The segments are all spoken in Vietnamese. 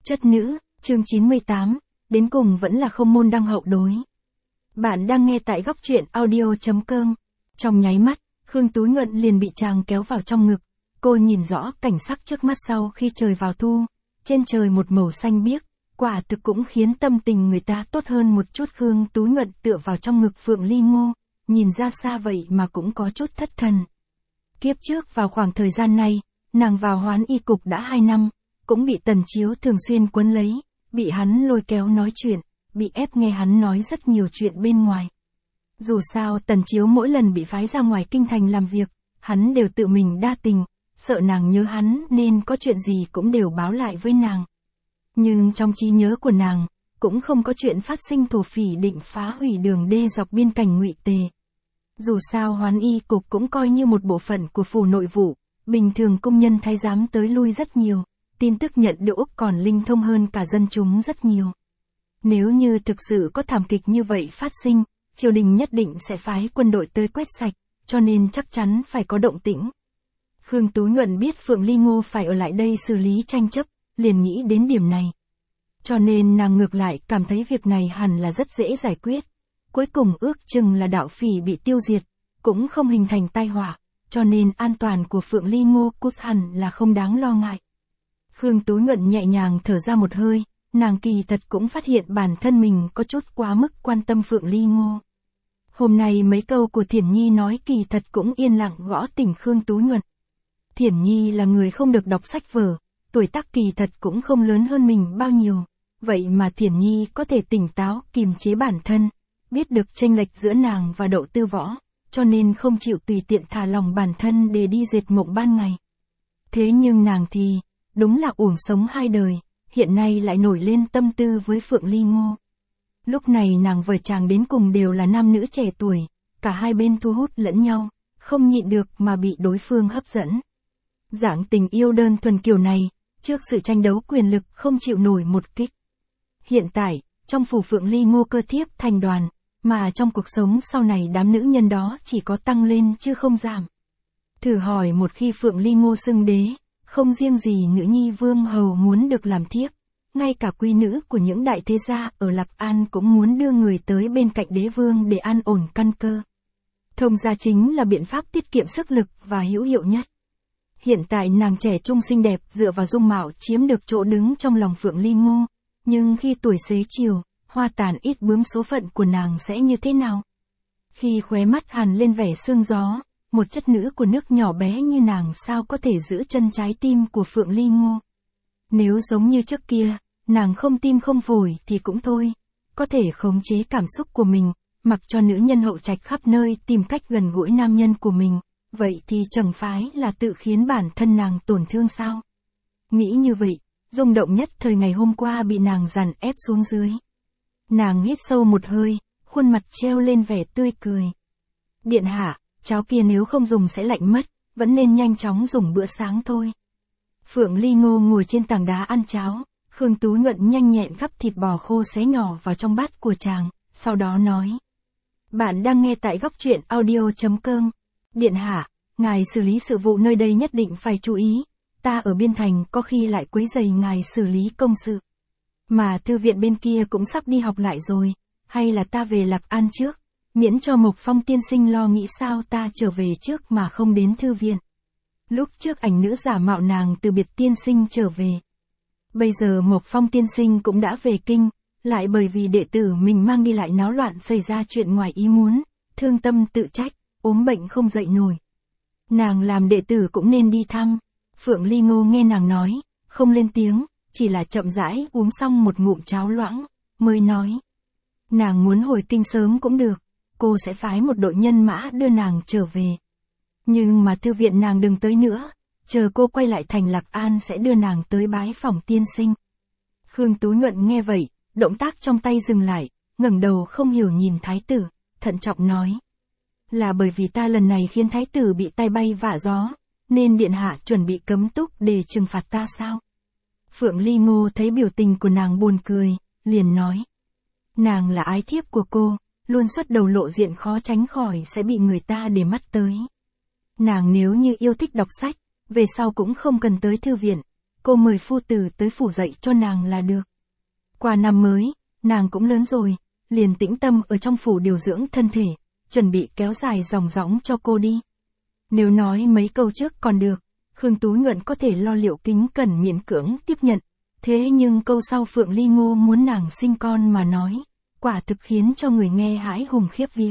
Chất nữ, chương 98, đến cùng vẫn là không môn đăng hậu đối. Bạn đang nghe tại góc truyện audio.com. Trong nháy mắt, Khương Tú Nhuận liền bị chàng kéo vào trong ngực. Cô nhìn rõ cảnh sắc trước mắt sau khi trời vào thu. Trên trời một màu xanh biếc, quả thực cũng khiến tâm tình người ta tốt hơn một chút. Khương Tú Nhuận tựa vào trong ngực Phượng Ly Ngô, nhìn ra xa vậy mà cũng có chút thất thần. Kiếp trước vào khoảng thời gian này, nàng vào Hoán Y cục đã 2 năm, cũng bị Tần Chiếu thường xuyên quấn lấy, bị hắn lôi kéo nói chuyện, bị ép nghe hắn nói rất nhiều chuyện bên ngoài. Dù sao Tần Chiếu mỗi lần bị phái ra ngoài kinh thành làm việc, hắn đều tự mình đa tình, sợ nàng nhớ hắn nên có chuyện gì cũng đều báo lại với nàng. Nhưng trong trí nhớ của nàng, cũng không có chuyện phát sinh thổ phỉ định phá hủy đường đê dọc biên cảnh Ngụy Tề. Dù sao Hoán Y cục cũng coi như một bộ phận của phủ nội vụ, bình thường công nhân thái giám tới lui rất nhiều, tin tức nhận được Úc còn linh thông hơn cả dân chúng rất nhiều. Nếu như thực sự có thảm kịch như vậy phát sinh, triều đình nhất định sẽ phái quân đội tới quét sạch, cho nên chắc chắn phải có động tĩnh. Khương Tú Nhuận biết Phượng Ly Ngô phải ở lại đây xử lý tranh chấp, liền nghĩ đến điểm này. Cho nên nàng ngược lại cảm thấy việc này hẳn là rất dễ giải quyết. Cuối cùng ước chừng là đạo phỉ bị tiêu diệt, cũng không hình thành tai họa, cho nên an toàn của Phượng Ly Ngô cút hẳn là không đáng lo ngại. Khương Tú Nhuận nhẹ nhàng thở ra một hơi, nàng kỳ thật cũng phát hiện bản thân mình có chút quá mức quan tâm Phượng Ly Ngô. Hôm nay mấy câu của Thiển Nhi nói kỳ thật cũng yên lặng gõ tỉnh Khương Tú Nhuận. Thiển Nhi là người không được đọc sách vở, tuổi tác kỳ thật cũng không lớn hơn mình bao nhiêu, vậy mà Thiển Nhi có thể tỉnh táo kiềm chế bản thân, biết được chênh lệch giữa nàng và Đậu Tư Võ, cho nên không chịu tùy tiện thả lòng bản thân để đi dệt mộng ban ngày. Thế nhưng nàng thì, đúng là uổng sống 2 đời, hiện nay lại nổi lên tâm tư với Phượng Ly Ngô. Lúc này nàng với chàng đến cùng đều là nam nữ trẻ tuổi, cả hai bên thu hút lẫn nhau, không nhịn được mà bị đối phương hấp dẫn. Dạng tình yêu đơn thuần kiểu này, trước sự tranh đấu quyền lực không chịu nổi một kích. Hiện tại, trong phủ Phượng Ly Ngô cơ thiếp thành đoàn, mà trong cuộc sống sau này đám nữ nhân đó chỉ có tăng lên chứ không giảm. Thử hỏi một khi Phượng Ly Ngô xưng đế, không riêng gì nữ nhi vương hầu muốn được làm thiếp, ngay cả quý nữ của những đại thế gia ở Lạc An cũng muốn đưa người tới bên cạnh đế vương để an ổn căn cơ. Thông gia chính là biện pháp tiết kiệm sức lực và hữu hiệu nhất. Hiện tại nàng trẻ trung xinh đẹp dựa vào dung mạo chiếm được chỗ đứng trong lòng Phượng Ly Ngô, nhưng khi tuổi xế chiều, hoa tàn ít bướm số phận của nàng sẽ như thế nào? Khi khóe mắt hằn lên vẻ sương gió, một chất nữ của nước nhỏ bé như nàng sao có thể giữ chân trái tim của Phượng Ly Ngô? Nếu giống như trước kia, nàng không tim không phổi thì cũng thôi, có thể khống chế cảm xúc của mình, mặc cho nữ nhân hậu trạch khắp nơi tìm cách gần gũi nam nhân của mình, vậy thì chẳng phải là tự khiến bản thân nàng tổn thương sao? Nghĩ như vậy, rung động nhất thời ngày hôm qua bị nàng dằn ép xuống dưới. Nàng hít sâu một hơi, khuôn mặt treo lên vẻ tươi cười. Điện hạ, cháo kia nếu không dùng sẽ lạnh mất, vẫn nên nhanh chóng dùng bữa sáng thôi. Phượng Ly Ngô ngồi trên tảng đá ăn cháo, Khương Tú Nhuận nhanh nhẹn gắp thịt bò khô xé nhỏ vào trong bát của chàng, sau đó nói. Bạn đang nghe tại góc truyện audio.com. Điện hạ, ngài xử lý sự vụ nơi đây nhất định phải chú ý, ta ở biên thành có khi lại quấy rầy ngài xử lý công sự. Mà thư viện bên kia cũng sắp đi học lại rồi, hay là ta về Lạc An trước, miễn cho Mộc Phong tiên sinh lo nghĩ sao ta trở về trước mà không đến thư viện. Lúc trước ảnh nữ giả mạo nàng từ biệt tiên sinh trở về. Bây giờ Mộc Phong tiên sinh cũng đã về kinh, lại bởi vì đệ tử mình mang đi lại náo loạn xảy ra chuyện ngoài ý muốn, thương tâm tự trách, ốm bệnh không dậy nổi. Nàng làm đệ tử cũng nên đi thăm. Phượng Ly Ngô nghe nàng nói, không lên tiếng, chỉ là chậm rãi uống xong một ngụm cháo loãng, mới nói. Nàng muốn hồi kinh sớm cũng được, cô sẽ phái một đội nhân mã đưa nàng trở về. Nhưng mà thư viện nàng đừng tới nữa, chờ cô quay lại thành Lạc An sẽ đưa nàng tới bái phỏng tiên sinh. Khương Tú Nhuận nghe vậy, động tác trong tay dừng lại, ngẩng đầu không hiểu nhìn thái tử, thận trọng nói. Là bởi vì ta lần này khiến thái tử bị tai bay vạ gió, nên điện hạ chuẩn bị cấm túc để trừng phạt ta sao? Phượng Ly Ngô thấy biểu tình của nàng buồn cười, liền nói. Nàng là ái thiếp của cô, luôn xuất đầu lộ diện khó tránh khỏi sẽ bị người ta để mắt tới. Nàng nếu như yêu thích đọc sách, về sau cũng không cần tới thư viện, cô mời phu tử tới phủ dạy cho nàng là được. Qua năm mới, nàng cũng lớn rồi, liền tĩnh tâm ở trong phủ điều dưỡng thân thể, chuẩn bị kéo dài dòng dõng cho cô đi. Nếu nói mấy câu trước còn được, Khương Tú Nhuận có thể lo liệu kính cẩn miễn cưỡng tiếp nhận, thế nhưng câu sau Phượng Ly Ngô muốn nàng sinh con mà nói, quả thực khiến cho người nghe hãi hùng khiếp vía.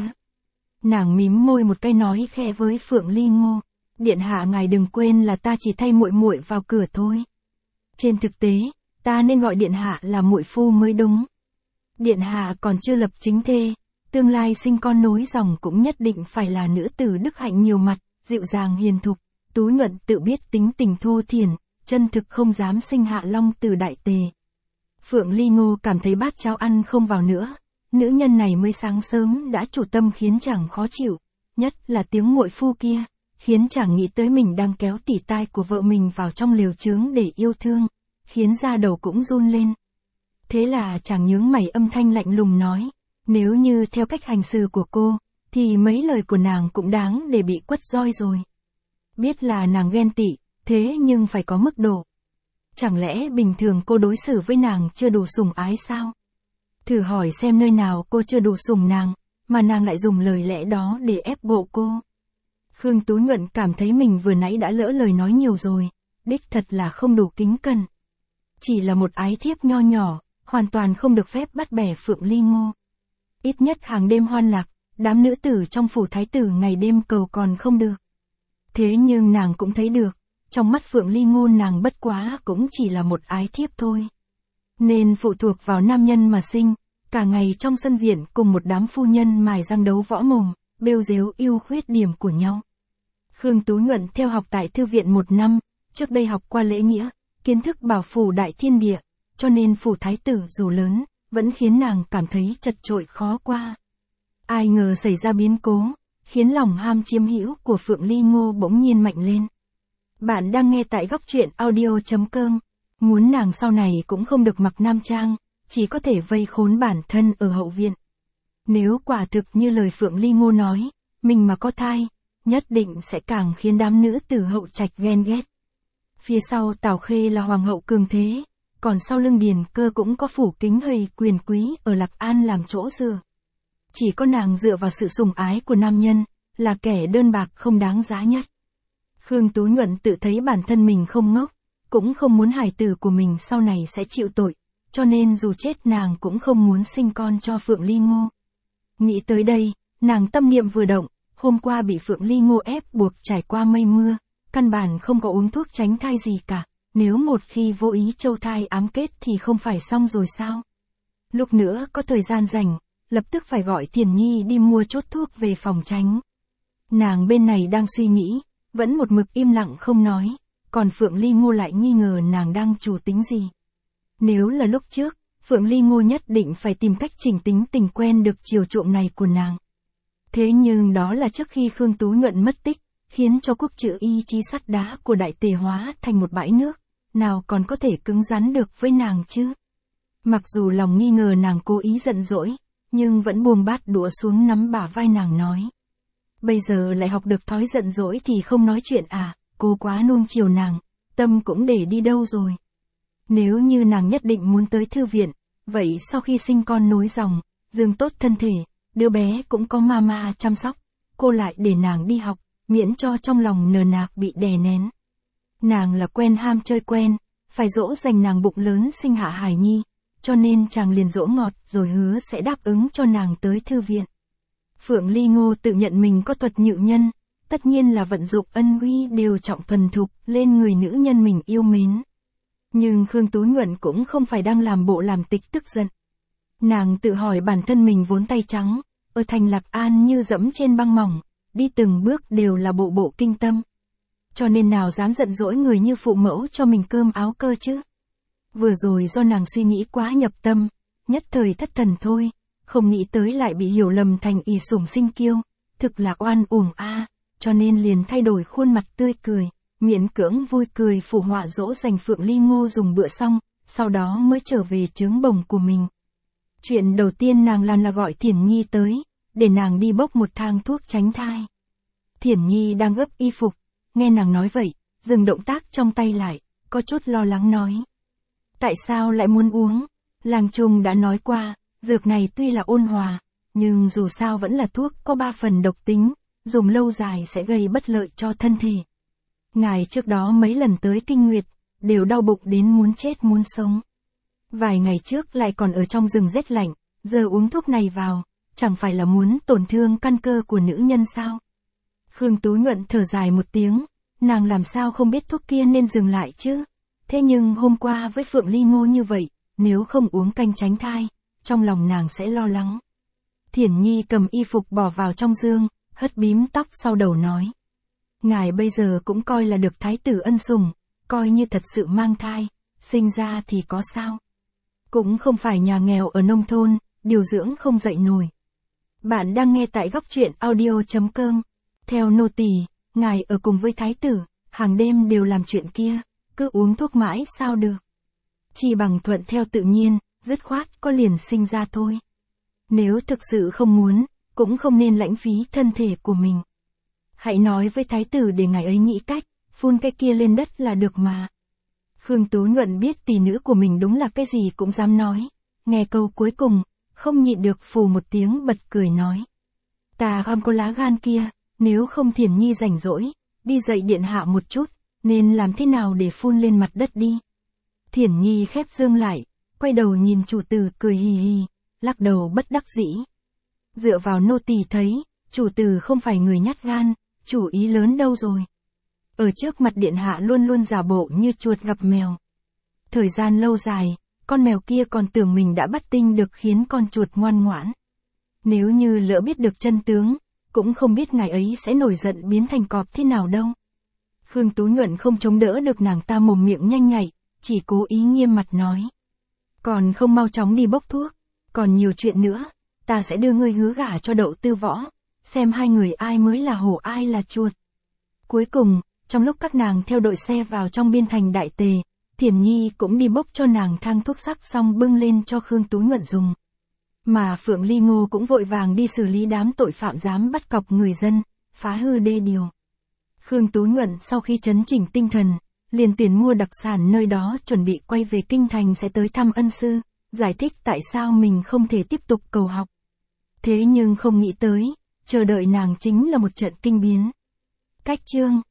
Nàng mím môi một cái nói khẽ với Phượng Ly Ngô, điện hạ ngài đừng quên là ta chỉ thay muội muội vào cửa thôi. Trên thực tế, ta nên gọi điện hạ là muội phu mới đúng. Điện hạ còn chưa lập chính thê, tương lai sinh con nối dòng cũng nhất định phải là nữ tử đức hạnh nhiều mặt, dịu dàng hiền thục. Tú Nhuận tự biết tính tình thô thiển, chân thực không dám sinh hạ long tử đại tề. Phượng Ly Ngô cảm thấy bát cháo ăn không vào nữa, nữ nhân này mới sáng sớm đã chủ tâm khiến chàng khó chịu, nhất là tiếng muội phu kia, khiến chàng nghĩ tới mình đang kéo tỉ tai của vợ mình vào trong lều chướng để yêu thương, khiến da đầu cũng run lên. Thế là chàng nhướng mày âm thanh lạnh lùng nói, nếu như theo cách hành xử của cô, thì mấy lời của nàng cũng đáng để bị quất roi rồi. Biết là nàng ghen tị, thế nhưng phải có mức độ. Chẳng lẽ bình thường cô đối xử với nàng chưa đủ sủng ái sao? Thử hỏi xem nơi nào cô chưa đủ sủng nàng, mà nàng lại dùng lời lẽ đó để ép bộ cô. Khương Tú Nhuận cảm thấy mình vừa nãy đã lỡ lời nói nhiều rồi, đích thật là không đủ kính cẩn. Chỉ là một ái thiếp nho nhỏ, hoàn toàn không được phép bắt bẻ Phượng Ly Ngô. Ít nhất hàng đêm hoan lạc, đám nữ tử trong phủ thái tử ngày đêm cầu còn không được. Thế nhưng nàng cũng thấy được, trong mắt Phượng Ly Ngô nàng bất quá cũng chỉ là một ái thiếp thôi. Nên phụ thuộc vào nam nhân mà sinh, cả ngày trong sân viện cùng một đám phu nhân mài răng đấu võ mồm, bêu dếu ưu khuyết điểm của nhau. Khương Tú Nhuận theo học tại thư viện 1 năm, trước đây học qua lễ nghĩa, kiến thức bảo phủ đại thiên địa, cho nên phủ thái tử dù lớn, vẫn khiến nàng cảm thấy chật chội khó qua. Ai ngờ xảy ra biến cố, khiến lòng ham chiếm hữu của Phượng Ly Ngô bỗng nhiên mạnh lên. Bạn đang nghe tại góc truyện audio.com, muốn nàng sau này cũng không được mặc nam trang, chỉ có thể vây khốn bản thân ở hậu viện. Nếu quả thực như lời Phượng Ly Ngô nói, mình mà có thai, nhất định sẽ càng khiến đám nữ tử hậu trạch ghen ghét. Phía sau Tào Khê là hoàng hậu cường thế, còn sau lưng Điền Cơ cũng có phủ kính hầy quyền quý ở Lạc An làm chỗ dựa. Chỉ có nàng dựa vào sự sủng ái của nam nhân, là kẻ đơn bạc không đáng giá nhất. Khương Tú Nhuận tự thấy bản thân mình không ngốc, cũng không muốn hài tử của mình sau này sẽ chịu tội, cho nên dù chết nàng cũng không muốn sinh con cho Phượng Ly Ngô. Nghĩ tới đây, nàng tâm niệm vừa động, hôm qua bị Phượng Ly Ngô ép buộc trải qua mây mưa, căn bản không có uống thuốc tránh thai gì cả, nếu một khi vô ý châu thai ám kết thì không phải xong rồi sao? Lúc nữa có thời gian rảnh, lập tức phải gọi Thiền Nhi đi mua chốt thuốc về phòng tránh. Nàng bên này đang suy nghĩ, vẫn một mực im lặng không nói, còn Phượng Ly Ngô lại nghi ngờ nàng đang chủ tính gì. Nếu là lúc trước, Phượng Ly Ngô nhất định phải tìm cách chỉnh tính tình quen được chiều chuộng này của nàng. Thế nhưng đó là trước khi Khương Tú Nhuận mất tích, khiến cho quốc chữ ý chí sắt đá của đại tề hóa thành một bãi nước, nào còn có thể cứng rắn được với nàng chứ. Mặc dù lòng nghi ngờ nàng cố ý giận dỗi, nhưng vẫn buông bát đũa xuống nắm bả vai nàng nói. Bây giờ lại học được thói giận dỗi thì không nói chuyện à, cô quá nuông chiều nàng, tâm cũng để đi đâu rồi. Nếu như nàng nhất định muốn tới thư viện, vậy sau khi sinh con nối dòng, dưỡng tốt thân thể, đứa bé cũng có mama chăm sóc, cô lại để nàng đi học, miễn cho trong lòng nờ nạc bị đè nén. Nàng là quen ham chơi quen, phải dỗ dành nàng bụng lớn sinh hạ hài nhi, cho nên chàng liền dỗ ngọt rồi hứa sẽ đáp ứng cho nàng tới thư viện. Phượng Ly Ngô tự nhận mình có thuật nhự nhân, tất nhiên là vận dụng ân uy đều trọng thuần thục lên người nữ nhân mình yêu mến. Nhưng Khương Tú Nhuận cũng không phải đang làm bộ làm tịch tức giận. Nàng tự hỏi bản thân mình vốn tay trắng, ở thành Lạc An như dẫm trên băng mỏng, đi từng bước đều là bộ bộ kinh tâm. Cho nên nào dám giận dỗi người như phụ mẫu cho mình cơm áo cơ chứ. Vừa rồi do nàng suy nghĩ quá nhập tâm, nhất thời thất thần thôi, không nghĩ tới lại bị hiểu lầm thành ỷ sủng sinh kiêu, thực là oan uổng a, cho nên liền thay đổi khuôn mặt tươi cười, miễn cưỡng vui cười phụ họa dỗ dành Phượng Ly Ngô dùng bữa xong, sau đó mới trở về trướng bồng của mình. Chuyện đầu tiên nàng làm là gọi Thiển Nhi tới, để nàng đi bốc một thang thuốc tránh thai. Thiển Nhi đang gấp y phục, nghe nàng nói vậy, dừng động tác trong tay lại, có chút lo lắng nói. Tại sao lại muốn uống? Lang Trung đã nói qua, dược này tuy là ôn hòa, nhưng dù sao vẫn là thuốc có 3 phần độc tính, dùng lâu dài sẽ gây bất lợi cho thân thể. Ngài trước đó mấy lần tới kinh nguyệt, đều đau bụng đến muốn chết muốn sống. Vài ngày trước lại còn ở trong rừng rét lạnh, giờ uống thuốc này vào, chẳng phải là muốn tổn thương căn cơ của nữ nhân sao? Khương Tú Nhuận thở dài một tiếng, nàng làm sao không biết thuốc kia nên dừng lại chứ? Thế nhưng hôm qua với Phượng Ly Ngô như vậy, nếu không uống canh tránh thai, trong lòng nàng sẽ lo lắng. Thiển Nhi cầm y phục bỏ vào trong giường, hất bím tóc sau đầu nói. Ngài bây giờ cũng coi là được thái tử ân sủng, coi như thật sự mang thai, sinh ra thì có sao? Cũng không phải nhà nghèo ở nông thôn, điều dưỡng không dậy nổi. Bạn đang nghe tại góc truyện audio.com. Theo nô tỳ, ngài ở cùng với thái tử, hàng đêm đều làm chuyện kia, cứ uống thuốc mãi sao được. Chỉ bằng thuận theo tự nhiên, dứt khoát có liền sinh ra thôi. Nếu thực sự không muốn, cũng không nên lãng phí thân thể của mình. Hãy nói với thái tử để ngài ấy nghĩ cách, phun cái kia lên đất là được mà. Khương Tú Nhuận biết tỷ nữ của mình đúng là cái gì cũng dám nói. Nghe câu cuối cùng, không nhịn được phù một tiếng bật cười nói. Ta không có lá gan kia, nếu không Thiển Nhi rảnh rỗi, đi dạy điện hạ một chút, nên làm thế nào để phun lên mặt đất đi. Thiển Nhi khép dương lại, quay đầu nhìn chủ tử cười hì hì, lắc đầu bất đắc dĩ. Dựa vào nô tỳ thấy, chủ tử không phải người nhát gan, chủ ý lớn đâu rồi. Ở trước mặt điện hạ luôn luôn giả bộ như chuột gặp mèo. Thời gian lâu dài, con mèo kia còn tưởng mình đã bắt tinh được khiến con chuột ngoan ngoãn. Nếu như lỡ biết được chân tướng, cũng không biết ngài ấy sẽ nổi giận biến thành cọp thế nào đâu. Khương Tú Nhuận không chống đỡ được nàng ta mồm miệng nhanh nhạy, chỉ cố ý nghiêm mặt nói. Còn không mau chóng đi bốc thuốc, còn nhiều chuyện nữa, ta sẽ đưa ngươi hứa gả cho Đậu Tư Võ, xem hai người ai mới là hổ ai là chuột. Cuối cùng, trong lúc các nàng theo đội xe vào trong biên thành Đại Tề, Thiển Nhi cũng đi bốc cho nàng thang thuốc sắc xong bưng lên cho Khương Tú Nhuận dùng. Mà Phượng Ly Ngô cũng vội vàng đi xử lý đám tội phạm dám bắt cóc người dân, phá hư đê điều. Khương Tú Nhuận sau khi chấn chỉnh tinh thần, liền tuyển mua đặc sản nơi đó chuẩn bị quay về kinh thành sẽ tới thăm ân sư, giải thích tại sao mình không thể tiếp tục cầu học. Thế nhưng không nghĩ tới, chờ đợi nàng chính là một trận kinh biến. Cách chương